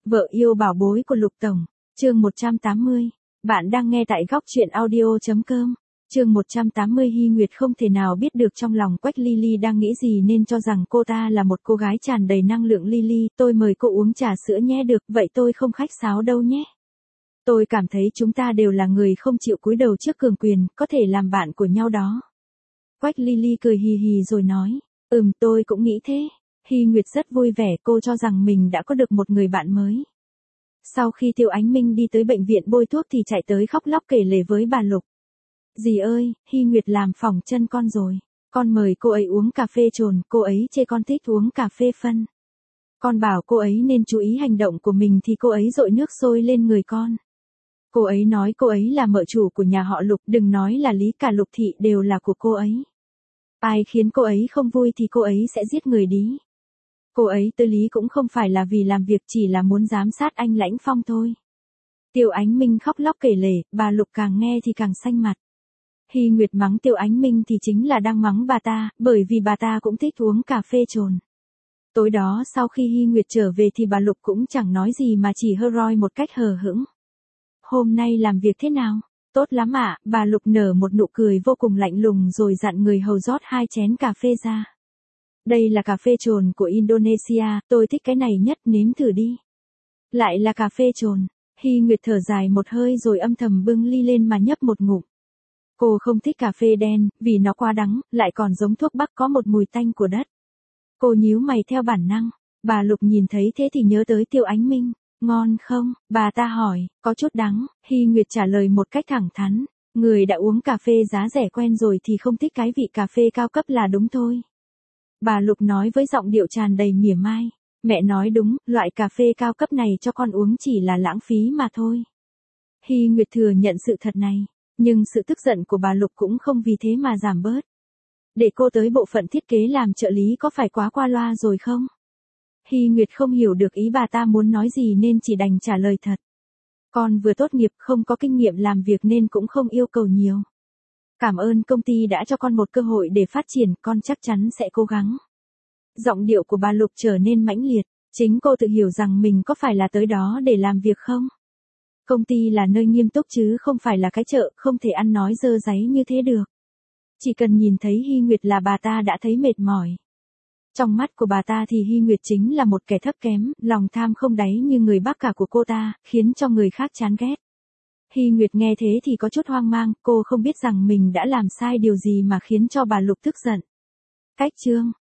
Vợ yêu bảo bối của Lục Tổng, chương 180. Bạn đang nghe tại góc truyện audio.com. Chương 180. Hy Nguyệt không thể nào biết được trong lòng Quách Ly Ly đang nghĩ gì nên cho rằng cô ta là một cô gái tràn đầy năng lượng. Ly Ly, tôi mời cô uống trà sữa nhé. Được, vậy tôi không khách sáo đâu nhé. Tôi cảm thấy chúng ta đều là người không chịu cúi đầu trước cường quyền, có thể làm bạn của nhau đó. Quách Ly Ly cười hì hì rồi nói, tôi cũng nghĩ thế. Hy Nguyệt rất vui vẻ, cô cho rằng mình đã có được một người bạn mới. Sau khi Tiêu Ánh Minh đi tới bệnh viện bôi thuốc thì chạy tới khóc lóc kể lể với bà Lục. Dì ơi, Hy Nguyệt làm phỏng chân con rồi. Con mời cô ấy uống cà phê trồn, cô ấy chê con thích uống cà phê phân. Con bảo cô ấy nên chú ý hành động của mình thì cô ấy dội nước sôi lên người con. Cô ấy nói cô ấy là mợ chủ của nhà họ Lục, đừng nói là Lý cả Lục thị đều là của cô ấy. Ai khiến cô ấy không vui thì cô ấy sẽ giết người đi. Cô ấy tới Lý cũng không phải là vì làm việc, chỉ là muốn giám sát anh Lãnh Phong thôi. Tiêu Ánh Minh khóc lóc kể lể, bà Lục càng nghe thì càng xanh mặt. Hy Nguyệt mắng Tiêu Ánh Minh thì chính là đang mắng bà ta, bởi vì bà ta cũng thích uống cà phê trồn. Tối đó sau khi Hy Nguyệt trở về thì bà Lục cũng chẳng nói gì mà chỉ hơ roi một cách hờ hững. Hôm nay làm việc thế nào? Tốt lắm ạ, bà Lục nở một nụ cười vô cùng lạnh lùng rồi dặn người hầu rót 2 chén cà phê ra. Đây là cà phê trồn của Indonesia, tôi thích cái này nhất, nếm thử đi. Lại là cà phê trồn. Hy Nguyệt thở dài một hơi rồi âm thầm bưng ly lên mà nhấp một ngụm. Cô không thích cà phê đen, vì nó quá đắng, lại còn giống thuốc bắc có một mùi tanh của đất. Cô nhíu mày theo bản năng. Bà Lục nhìn thấy thế thì nhớ tới Tiêu Ánh Minh. Ngon không? Bà ta hỏi, có chút đắng. Hy Nguyệt trả lời một cách thẳng thắn. Người đã uống cà phê giá rẻ quen rồi thì không thích cái vị cà phê cao cấp là đúng thôi. Bà Lục nói với giọng điệu tràn đầy mỉa mai. Mẹ nói đúng, loại cà phê cao cấp này cho con uống chỉ là lãng phí mà thôi. Hy Nguyệt thừa nhận sự thật này. Nhưng sự tức giận của bà Lục cũng không vì thế mà giảm bớt. Để cô tới bộ phận thiết kế làm trợ lý có phải quá qua loa rồi không? Hy Nguyệt không hiểu được ý bà ta muốn nói gì nên chỉ đành trả lời thật. Con vừa tốt nghiệp, không có kinh nghiệm làm việc nên cũng không yêu cầu nhiều. Cảm ơn công ty đã cho con một cơ hội để phát triển, con chắc chắn sẽ cố gắng. Giọng điệu của bà Lục trở nên mãnh liệt, chính cô tự hiểu rằng mình có phải là tới đó để làm việc không? Công ty là nơi nghiêm túc chứ không phải là cái chợ, không thể ăn nói dơ dáy như thế được. Chỉ cần nhìn thấy Hy Nguyệt là bà ta đã thấy mệt mỏi. Trong mắt của bà ta thì Hy Nguyệt chính là một kẻ thấp kém, lòng tham không đáy như người bác cả của cô ta, khiến cho người khác chán ghét. Hy Nguyệt nghe thế thì có chút hoang mang, cô không biết rằng mình đã làm sai điều gì mà khiến cho bà Lục tức giận. Cách chương